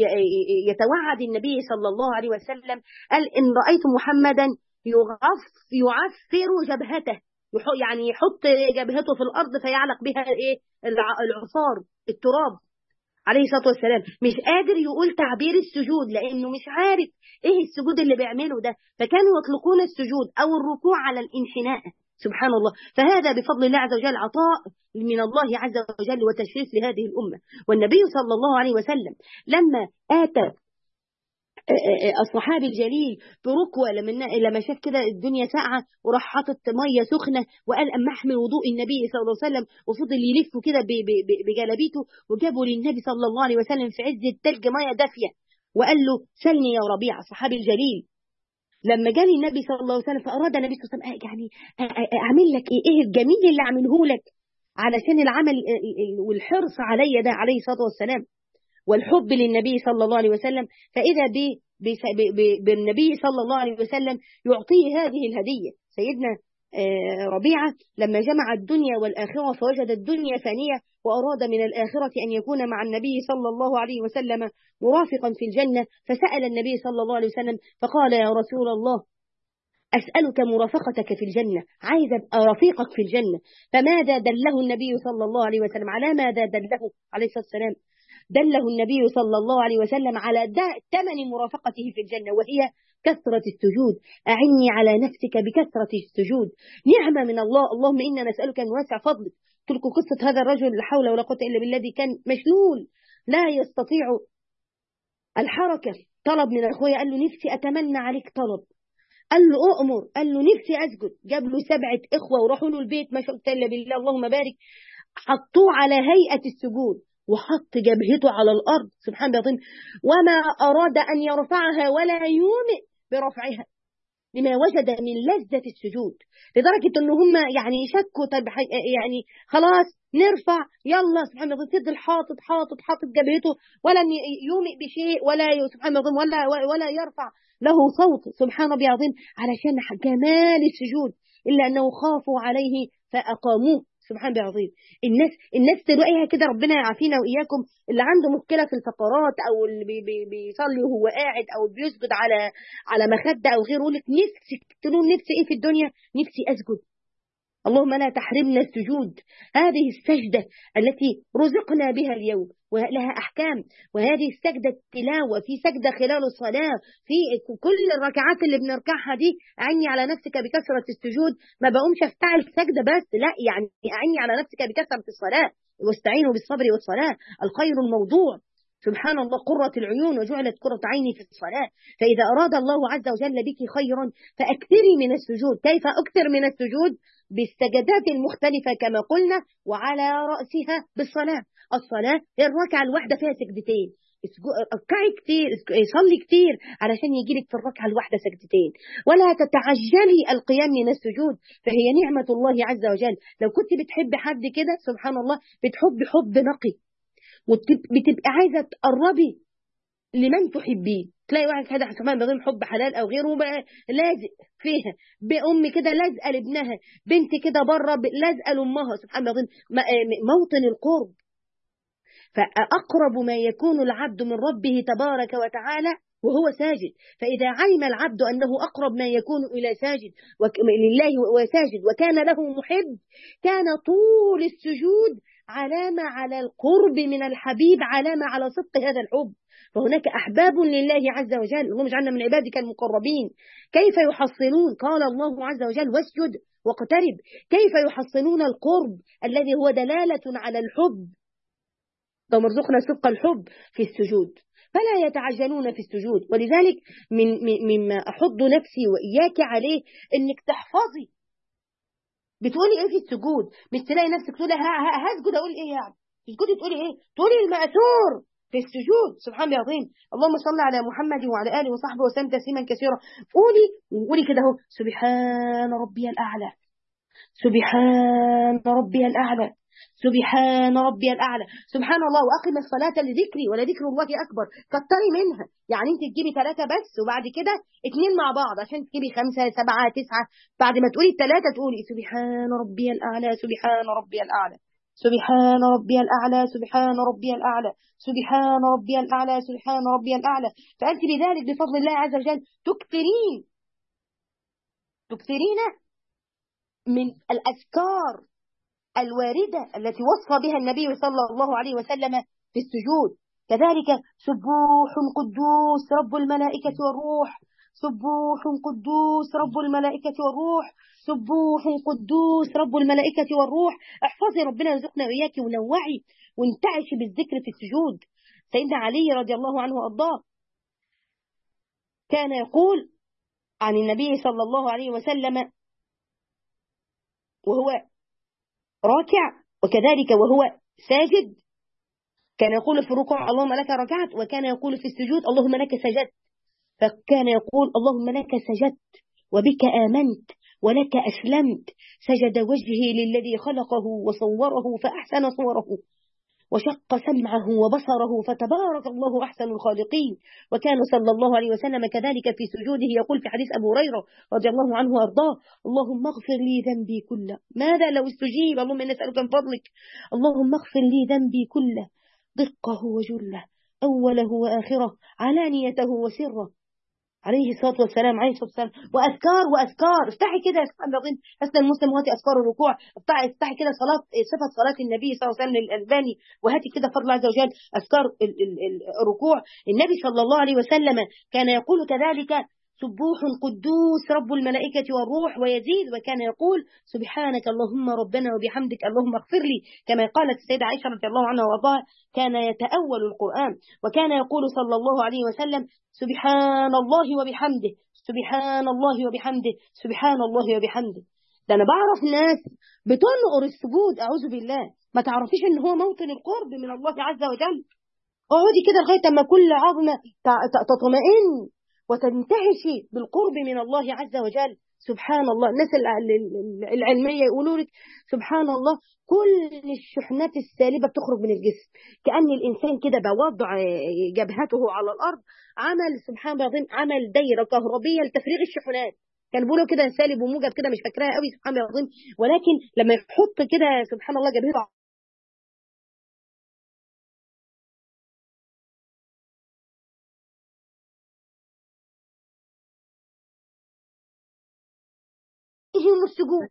A: يتوعد النبي صلى الله عليه وسلم قال إن رأيت محمدا يعفر جبهته يعني يحط جبهته في الأرض فيعلق بها إيه العصار التراب عليه الصلاة والسلام. مش قادر يقول تعبير السجود لأنه مش عارف إيه السجود اللي بيعمله ده، فكانوا يطلقون السجود أو الركوع على الانحناء. سبحان الله. فهذا بفضل الله عز وجل عطاء من الله عز وجل وتشريف لهذه الأمة. والنبي صلى الله عليه وسلم لما آتى الصحابي الجليل بركوة لما لما شاف كده الدنيا ساقعة وراح حاطط ميه سخنه وقال اما احمل وضوء النبي صلى الله عليه وسلم، وفضل يلف كده بجلابيته وجابوا للنبي صلى الله عليه وسلم في عز الثلج ميه دافيه وقال له سلني يا ربيعه الصحابي الجليل. لما جالي النبي صلى الله عليه وسلم فاراد النبي صلى الله عليه وسلم يعني اعمل لك ايه ايه الجميل اللي اعمله لك علشان العمل والحرص علي ده عليه الصلاه والسلام والحب للنبي صلى الله عليه وسلم. فإذا بالنبي صلى الله عليه وسلم يعطيه هذه الهدية. سيدنا ربيعة لما جمع الدنيا والآخرة فوجد الدنيا فانية وأراد من الآخرة أن يكون مع النبي صلى الله عليه وسلم مرافقا في الجنة، فسأل النبي صلى الله عليه وسلم فقال يا رسول الله أسألك مرافقتك في الجنة، عايز أبقى رفيقك في الجنة. فماذا دله النبي صلى الله عليه وسلم؟ على ماذا دله عليه الصلاة والسلام؟ دله النبي صلى الله عليه وسلم على ثمن مرافقته في الجنة وهي كثرة السجود. أعني على نفسك بكثرة السجود، نعمة من الله. اللهم إنا نسألك من واسع فضلك. تلك قصة هذا الرجل لا حول ولا قوة إلا بالله الذي كان مشلول لا يستطيع الحركة. طلب من أخويا قال له نفسي أتمنى عليك طلب، قال له أؤمر، قال له نفسي أسجد. جاب له سبعة إخوة وراحوا له البيت ما شاء الله إلا بالله اللهم بارك، حطوه على هيئة السجود وحط جبهته على الأرض سبحان الله، وما أراد أن يرفعها ولا يومئ برفعها لما وجد من لذة السجود، لدرجة أنه هم يعني شكوا طيب يعني خلاص نرفع يلا سبحان الله، فضل حاطط حاطط حاطط جبهته ولا يومئ بشيء ولا سبحان الله ولا ولا يرفع له صوت سبحان ربي العظيم علشان جمال السجود، إلا أنه خافوا عليه فأقاموه سبحان الله العظيم. الناس الناس تلاقيها كده ربنا يعافينا وإياكم، اللي عنده مشكلة في الفقرات أو اللي بي بي بيصلي وهو قاعد أو بيسجد على على مخدة أو غيره، يقول لك نفسي تقولون نفسي إيه في الدنيا؟ نفسي أسجد. اللهم لا تحرمنا السجود. هذه السجدة التي رزقنا بها اليوم ولها أحكام، وهذه السجدة التلاوة، في سجدة خلال الصلاة، في كل الركعات اللي بنركعها دي أعني على نفسك بكثرة السجود. ما بقومش أفتعل سجدة بس، لا يعني أعني على نفسك بكثرة الصلاة، واستعينوا بالصبر والصلاة الخير الموضوع سبحان الله قرة العيون وجعلت قرة عيني في الصلاة. فإذا أراد الله عز وجل بك خيرا فأكثري من السجود. كيف أكثر من السجود؟ بالسجدات المختلفة كما قلنا، وعلى رأسها بالصلاة. الصلاة الركعة الواحدة فيها سجدتين، اركعي كتير، صلي كتير علشان يجيلك في الركعة الواحدة سجدتين. ولا تتعجلي القيام من السجود، فهي نعمة الله عز وجل. لو كنت بتحب حد كده سبحان الله بتحب حب نقي وبتبقى عايزة تقربي لمن تحبيه، تلاقي واحد كده سبحان الله حب حلال او غيره بقى لازق فيها، بأم كده لازقه لابنها، بنت كده بره لازقه لامها سبحان الله، موطن القرب. فأقرب ما يكون العبد من ربه تبارك وتعالى وهو ساجد. فإذا علم العبد أنه أقرب ما يكون إلى ساجد لله وساجد وكان له محب، كان طول السجود علامة على القرب من الحبيب، علامة على صدق هذا الحب. فهناك أحباب لله عز وجل، اللهم اجعلنا من عبادك المقربين. كيف يحصلون؟ قال الله عز وجل واسجد واقترب. كيف يحصلون القرب الذي هو دلالة على الحب؟ اللهم ارزقنا صدق الحب في السجود، فلا يتعجلون في السجود. ولذلك من مما أحض نفسي وإياك عليه إنك تحفظي بتقولي إيه في السجود. مش تلاقي نفسك تقولي هسجد أقول إيه يعني، تسجدي تقولي إيه؟ تقولي المأثور في السجود سبحان الله العظيم. اللهم صل على محمد وعلى آله وصحبه وسلم تسليما كثيرا. قولي قولي كده اهو سبحان ربي الأعلى، سبحان ربي الأعلى، سبحان ربي الأعلى، سبحان الله. وأقم الصلاة لذكري ولذكر الله أكبر. كتري منها، يعني أنت تجيبي ثلاثة بس وبعد كده اتنين مع بعض عشان تجيبي خمسة سبعة تسعة. بعد ما تقولي الثلاثة تقولي سبحان ربي الأعلى، سبحان ربي الأعلى، سبحان ربي الأعلى، سبحان ربي الأعلى، سبحان ربي الأعلى، سبحان ربي الأعلى. فأنت بذلك بفضل الله عز وجل تكثرين تكثرين من الأذكار الواردة التي وصف بها النبي صلى الله عليه وسلم في السجود. كذلك سبوح قدوس رب الملائكة والروح، سبوح قدوس رب الملائكة والروح، سبوح قدوس رب الملائكة والروح. احفظي، ربنا يرزقنا وإياك ونوعي وانتعشي بالذكر في السجود. سيدنا علي رضي الله عنه وأرضاه كان يقول عن النبي صلى الله عليه وسلم وهو راكع وكذلك وهو ساجد، كان يقول في الركوع اللهم لك ركعت، وكان يقول في السجود اللهم لك سجدت. فكان يقول اللهم لك سجدت وبك آمنت ولك أسلمت، سجد وجهي للذي خلقه وصوره فأحسن صوره، وشق سمعه وبصره فتبارك الله أحسن الخالقين. وكان صلى الله عليه وسلم كذلك في سجوده يقول في حديث أبو هريرة رضي الله عنه وأرضاه اللهم اغفر لي ذنبي كله. ماذا لو استجيب؟ اللهم إني أسألك من فضلك اللهم اغفر لي ذنبي كله، دقه وجله، أوله وآخره، علانيته وسره، عليه الصلاة والسلام عليه الصلاة والسلام. وأذكار وأذكار افتحي كده يا سبحان الله حسن المسلم وهاتي أذكار الركوع، افتحي افتحي كده صلاة صفة صلاة النبي صلى الله عليه وسلم الألباني، وهاتي كده فضل الله عز وجل أذكار ال- ال- ال- الركوع. النبي صلى الله عليه وسلم كان يقول كذلك سبوح قدوس رب الملائكة والروح، ويزيد وكان يقول سبحانك اللهم ربنا وبحمدك اللهم اغفر لي، كما قالت السيدة عائشة رضي الله عنها وارضاها كان يتأول القرآن. وكان يقول صلى الله عليه وسلم سبحان الله وبحمده، سبحان الله وبحمده، سبحان الله وبحمده. ده أنا بعرف ناس بتنقر السجود، أعوذ بالله، ما تعرفيش إن هو موطن القرب من الله عز وجل. اقعدي كده لغاية ما كل عظمة تطمئن وتنتعشي بالقرب من الله عز وجل. سبحان الله. الناس العلمية يقولوا لك سبحان الله كل الشحنات السالبة بتخرج من الجسم، كأن الإنسان كده بوضع جبهته على الأرض عمل سبحان الله العظيم عمل دايرة كهربية لتفريغ الشحنات. كان بيقولوا كده سالب وموجب كده، مش فاكراها قوي سبحان الله العظيم، ولكن لما يحط كده سبحان الله جبهته يجي السجود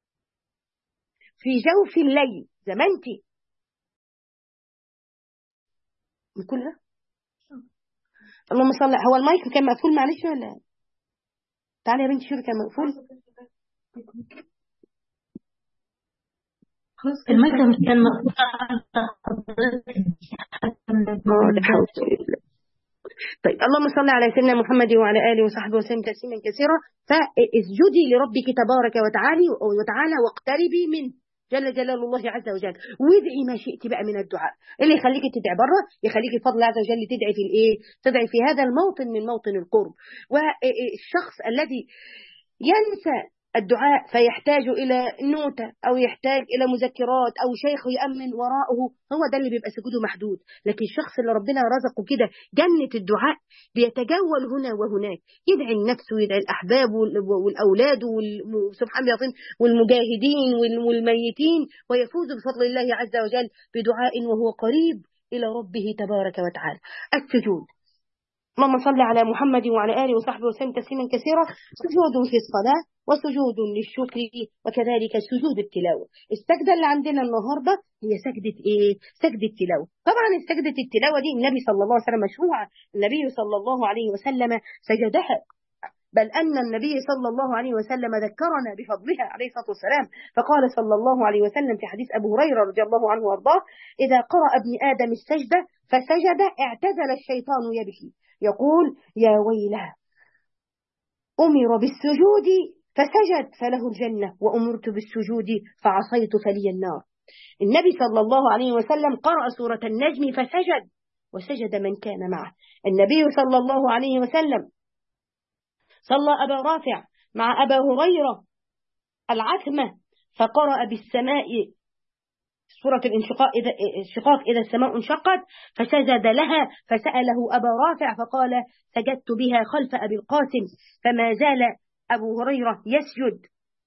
A: في جوف الليل زمنتي من كلها. اللهم صل. هو المايك كان مقفول معلش ولا؟ تعالي يا بنتي شوفي كان مقفول.
B: المايك كان مقفول.
A: طيب اللهم صل على سيدنا محمد وعلى آله وصحبه وسلم تسليما كثيرا. فاسجدي لربك تبارك وتعالى وتعالى واقتربي منه جل جلال الله عز وجل، وادعي ما شئت بقى من الدعاء اللي يخليك تدعي بره، يخليك فضل الله عز وجل تدعي في الايه؟ تدعي في هذا الموطن من موطن القرب. والشخص الذي ينسى الدعاء فيحتاج إلى نوتة أو يحتاج إلى مذكرات أو شيخ يأمن وراءه، هو ده اللي بيبقى سجوده محدود. لكن الشخص اللي ربنا رزقه كده جنة الدعاء بيتجول هنا وهناك، يدعي النفس ويدعي الأحباب والأولاد سبحان الله والمجاهدين والميتين، ويفوز بفضل الله عز وجل بدعاء وهو قريب إلى ربه تبارك وتعالى. السجود، اللهم صل على محمد وعلى آله وصحبه وسلم تسليما كثيرا. سجود في الصلاة وسجود للشكر وكذلك سجود التلاوة. السجدة اللي عندنا النهاردة هي سجدة إيه؟ سجدة التلاوة. طبعا سجدة التلاوة دي النبي صلى الله عليه وسلم مشروعة، النبي صلى الله عليه وسلم سجدها، بل أن النبي صلى الله عليه وسلم ذكرنا بفضلها عليه الصلاة والسلام، فقال صلى الله عليه وسلم في حديث أبو هريرة رضي الله عنه وارضاه إذا قرأ ابن آدم السجدة فسجد اعتزل الشيطان يبكي يقول يا ويله أمر بالسجود فسجد فله الجنة وأمرت بالسجود فعصيت فلي النار. النبي صلى الله عليه وسلم قرأ سورة النجم فسجد وسجد من كان معه. النبي صلى الله عليه وسلم صلى أبا رافع مع أبا هريرة العتمة فقرأ بالسماء سورة الانشقاق إذا, الشقاق إذا السماء انشقت فسجد لها فسأله أبا رافع فقال سجدت بها خلف أبي القاسم، فما زال أبو هريرة يسجد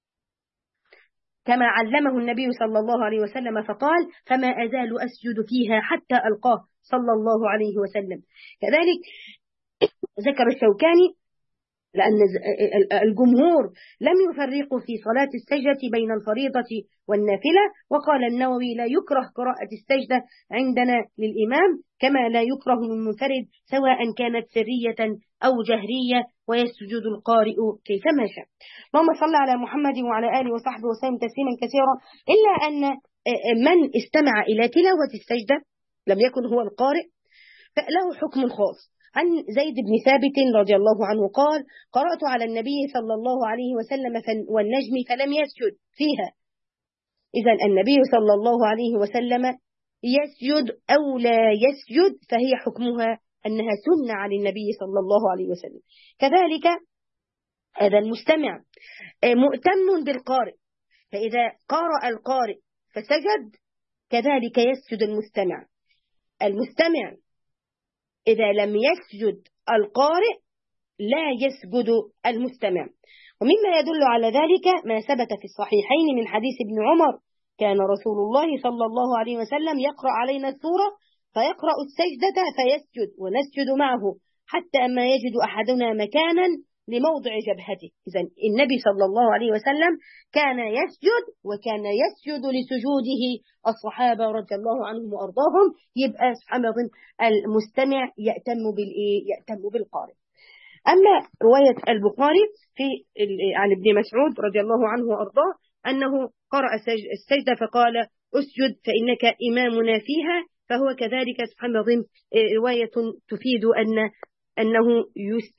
A: كما علمه النبي صلى الله عليه وسلم، فقال فما أزال أسجد فيها حتى ألقاه صلى الله عليه وسلم. كذلك ذكر الشوكاني لأن الجمهور لم يفرقوا في صلاة السجدة بين الفريضة والنافلة. وقال النووي لا يكره قراءة السجدة عندنا للإمام كما لا يكره للمنفرد سواء كانت سرية أو جهرية، ويسجد القارئ كيفما شاء. اللهم صل على محمد وعلى آله وصحبه وسلم تسليما كثيرا. إلا أن من استمع إلى تلاوة السجدة لم يكن هو القارئ فله حكم خاص. عن زيد بن ثابت رضي الله عنه قال قرأت على النبي صلى الله عليه وسلم والنجم فلم يسجد فيها. إذن النبي صلى الله عليه وسلم يسجد أو لا يسجد فهي حكمها أنها سنة عن النبي صلى الله عليه وسلم. كذلك هذا المستمع مؤتم بالقارئ، فإذا قرأ القارئ فسجد كذلك يسجد المستمع. المستمع إذا لم يسجد القارئ لا يسجد المستمع. ومما يدل على ذلك ما ثبت في الصحيحين من حديث ابن عمر كان رسول الله صلى الله عليه وسلم يقرأ علينا السورة فيقرأ السجدة فيسجد ونسجد معه حتى ما يجد أحدنا مكانا لموضع جبهته. إذن النبي صلى الله عليه وسلم كان يسجد وكان يسجد لسجوده الصحابة رضي الله عنهم وأرضاهم. يبقى سبحان الله المستمع يأتم بالإيه؟ يأتم بالقارئ. أما رواية البخاري في عن ابن مسعود رضي الله عنه وأرضاه أنه قرأ السجدة فقال أسجد فإنك إمامنا فيها، فهو كذلك سبحان الله رواية تفيد أن أنه يست...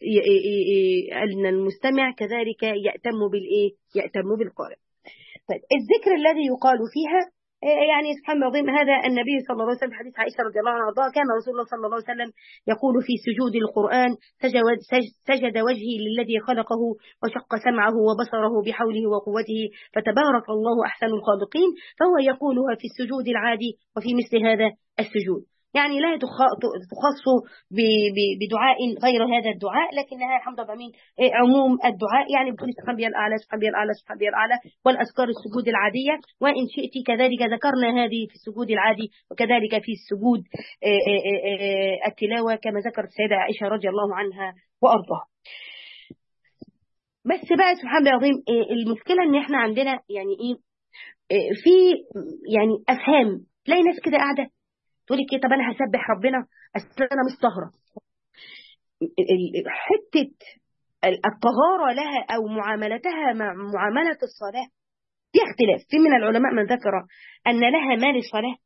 A: أن المستمع كذلك يأتم بالإيه؟ يأتم بالقارئ. طيب الذكر الذي يقال فيها يعني سبحان الله هذا النبي صلى الله عليه وسلم حديث عائشة رضي الله عنها كان رسول الله صلى الله عليه وسلم يقول في سجود القرآن سجد وجهي للذي خلقه وشق سمعه وبصره بحوله وقوته فتبارك الله أحسن الخالقين، فهو يقولها في السجود العادي وفي مثل هذا السجود. يعني لا تخص بدعاء غير هذا الدعاء، لكنها الحمد لله من عموم الدعاء. يعني بتقول سبحان الله الأعلى سبحان الله الأعلى سبحان الله الأعلى والأذكار السجود العادية، وإن شئت كذلك ذكرنا هذه في السجود العادي وكذلك في السجود التلاوة كما ذكرت السيدة عائشة رضي الله عنها وأرضاها. بس بقى سبحان الله العظيم المشكلة إن إحنا عندنا يعني إيه في يعني أفهام. تلاقي ناس كده قاعدة تقولي كده طب أنا هسبح ربنا أصل أنا مش طاهرة. حتة الطهارة لها أو معاملتها مع معاملة الصلاة في اختلاف. في من العلماء من ذكر أن لها ما للصلاة،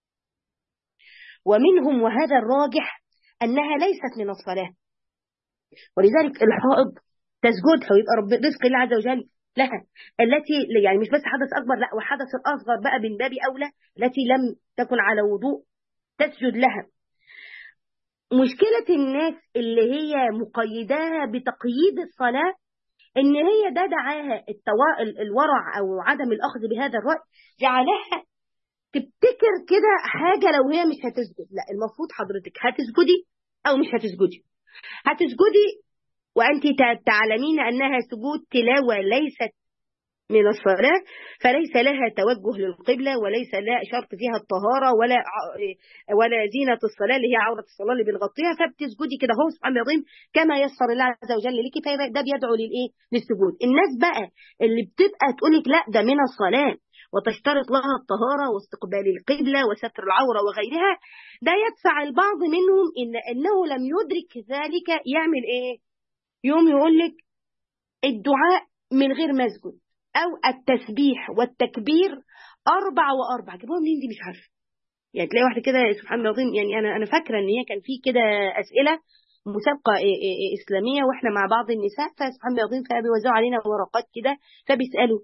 A: ومنهم وهذا الراجح أنها ليست من الصلاة، ولذلك الحائض تسجد ويبقى رب رزق الله عز وجل لها. التي يعني مش بس حدث أكبر لا وحدث الأصغر بقى من باب أولى التي لم تكن على وضوء تسجد لها. مشكلة الناس اللي هي مقيداها بتقييد الصلاة ان هي ده دعاها الورع او عدم الاخذ بهذا الرأي جعلها تبتكر كده حاجة لو هي مش هتسجد. لا، المفروض حضرتك هتسجدي او مش هتسجدي. هتسجدي وانت تعلمين انها سجود تلاوة ليست من الصلاة، فليس لها توجه للقبلة وليس لا شرط فيها الطهارة ولا ولا زينة الصلاة اللي هي عورة الصلاة اللي بنغطيها، فبتسجدي كده هو سبحان الله العظيم كما يسر الله عز وجل لك، فده بيدعو للايه؟ للسجود. الناس بقى اللي بتبقى تقولك لا ده من الصلاة وتشترط لها الطهارة واستقبال القبلة وستر العورة وغيرها، ده يدفع البعض منهم إن أنه لم يدرك ذلك يعمل إيه؟ يوم يقولك الدعاء من غير مسجد أو التسبيح والتكبير أربع وأربع. جابوها منين دي مش عارفة. يعني تلاقي واحدة كده سبحان الله العظيم. يعني أنا أنا فاكرة إن هي كان في كده أسئلة مسابقة إسلامية وإحنا مع بعض النساء، فسبحان الله العظيم فبيوزعوا علينا ورقات كده فبيسألوا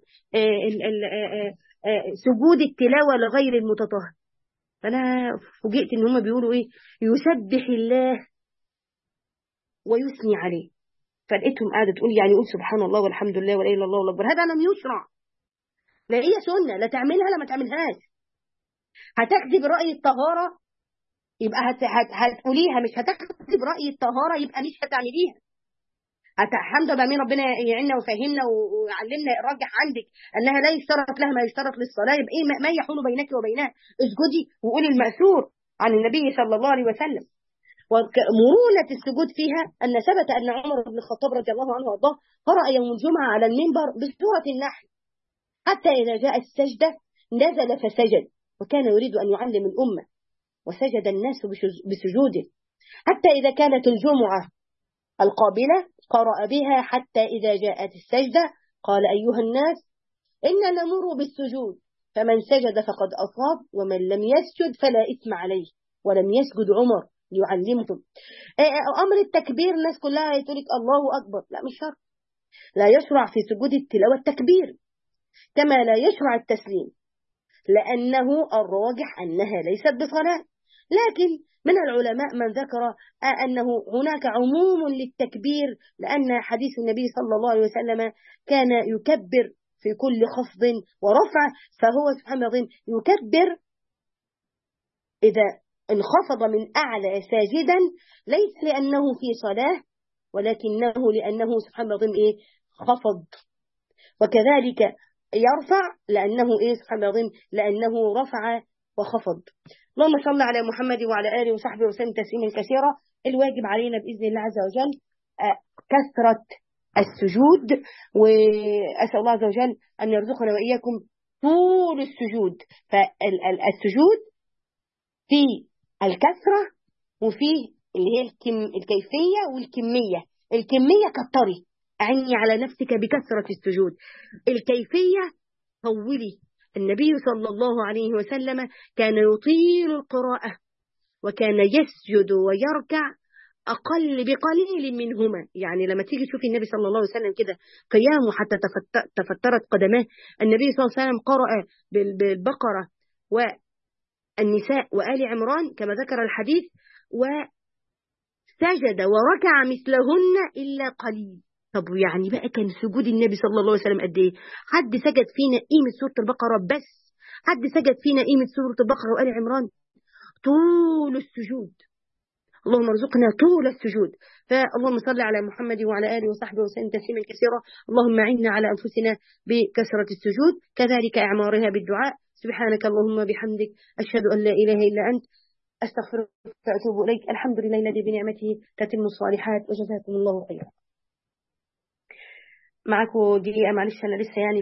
A: سجود التلاوة لغير المتطهر. فأنا فوجئت إن هم بيقولوا إيه؟ يسبح الله ويثني عليه. فلقيتهم قاعدة تقول يعني قول سبحان الله والحمد لله ولا إله إلا الله والله أكبر. هذا لم يشرع، لا هي سنة لا تعملها لا ما تعملهاش. هتاخدي برأي الطهارة يبقى هت... هت... هتقوليها، مش هتاخدي برأي الطهارة يبقى مش هتعمليها. هت... الحمد لله من ربنا يعيننا وفهمنا ويعلمنا الراجح عندك أنها لا يشترط لها ما يشترط للصلاة، يبقى إيه ما يحول بينك وبينها؟ اسجدي وقولي المأثور عن النبي صلى الله عليه وسلم. ومرونة السجود فيها أن ثبت أن عمر بن الخطاب رضي الله عنه وارضاه قرأ يوم الجمعة على المنبر بسورة النحل، حتى إذا جاء السجدة نزل فسجد، وكان يريد أن يعلم الأمة، وسجد الناس بسجوده، حتى إذا كانت الجمعة القابلة قرأ بها، حتى إذا جاءت السجدة قال أيها الناس إننا نمر بالسجود، فمن سجد فقد أصاب ومن لم يسجد فلا إثم عليه، ولم يسجد عمر ليعلمكم. أمر التكبير الناس كلها يقول لك الله أكبر، لا مش شرط، لا يشرع في سجود التلاوة التكبير، كما لا يشرع التسليم، لأنه الراجح أنها ليست بصلاة. لكن من العلماء من ذكر أنه هناك عموم للتكبير، لأن حديث النبي صلى الله عليه وسلم كان يكبر في كل خفض ورفع، فهو سبحان الله يكبر إذا انخفض من أعلى ساجدا، ليس لأنه في صلاة، ولكنه لأنه سبحان الله إيه خفض، وكذلك يرفع لأنه إيه سبحان الله لأنه رفع وخفض. اللهم صل على محمد وعلى آله وصحبه وسلم تسليما كثيرا. الواجب علينا بإذن الله عز وجل كثرة السجود، وأسأل الله عز وجل أن يرزقنا وإياكم طول السجود. فالسجود في الكثرة وفي اللي هي الكم الكيفية والكمية. الكمية كتري، أعني على نفسك بكثرة السجود. الكيفية طولي. النبي صلى الله عليه وسلم كان يطيل القراءة، وكان يسجد ويركع أقل بقليل منهما. يعني لما تيجي تشوفي النبي صلى الله عليه وسلم كده قيامه حتى تفترت قدماه، النبي صلى الله عليه وسلم قرأ بالبقرة والنساء وآل عمران كما ذكر الحديث، وسجد وركع مثلهن إلا قليل. طب يعني بقى كان سجود النبي صلى الله عليه وسلم قد ايه؟ حد سجد فينا قيمة سورة البقرة بس؟ حد سجد فينا قيمة سورة البقرة وآل عمران؟ طول السجود. اللهم ارزقنا طول السجود. فاللهم صل على محمد وعلى آله وصحبه وسلم تسليما كثيرا. اللهم أعنا على أنفسنا بكثرة السجود، كذلك إعمارها بالدعاء. سبحانك اللهم بحمدك، أشهد أن لا إله إلا أنت، أستغفرك وأتوب إليك. الحمد لله الذي بنعمته تتم الصالحات، وجزاكم الله خيرا. معكم دقيقة معلش أنا لسه يعني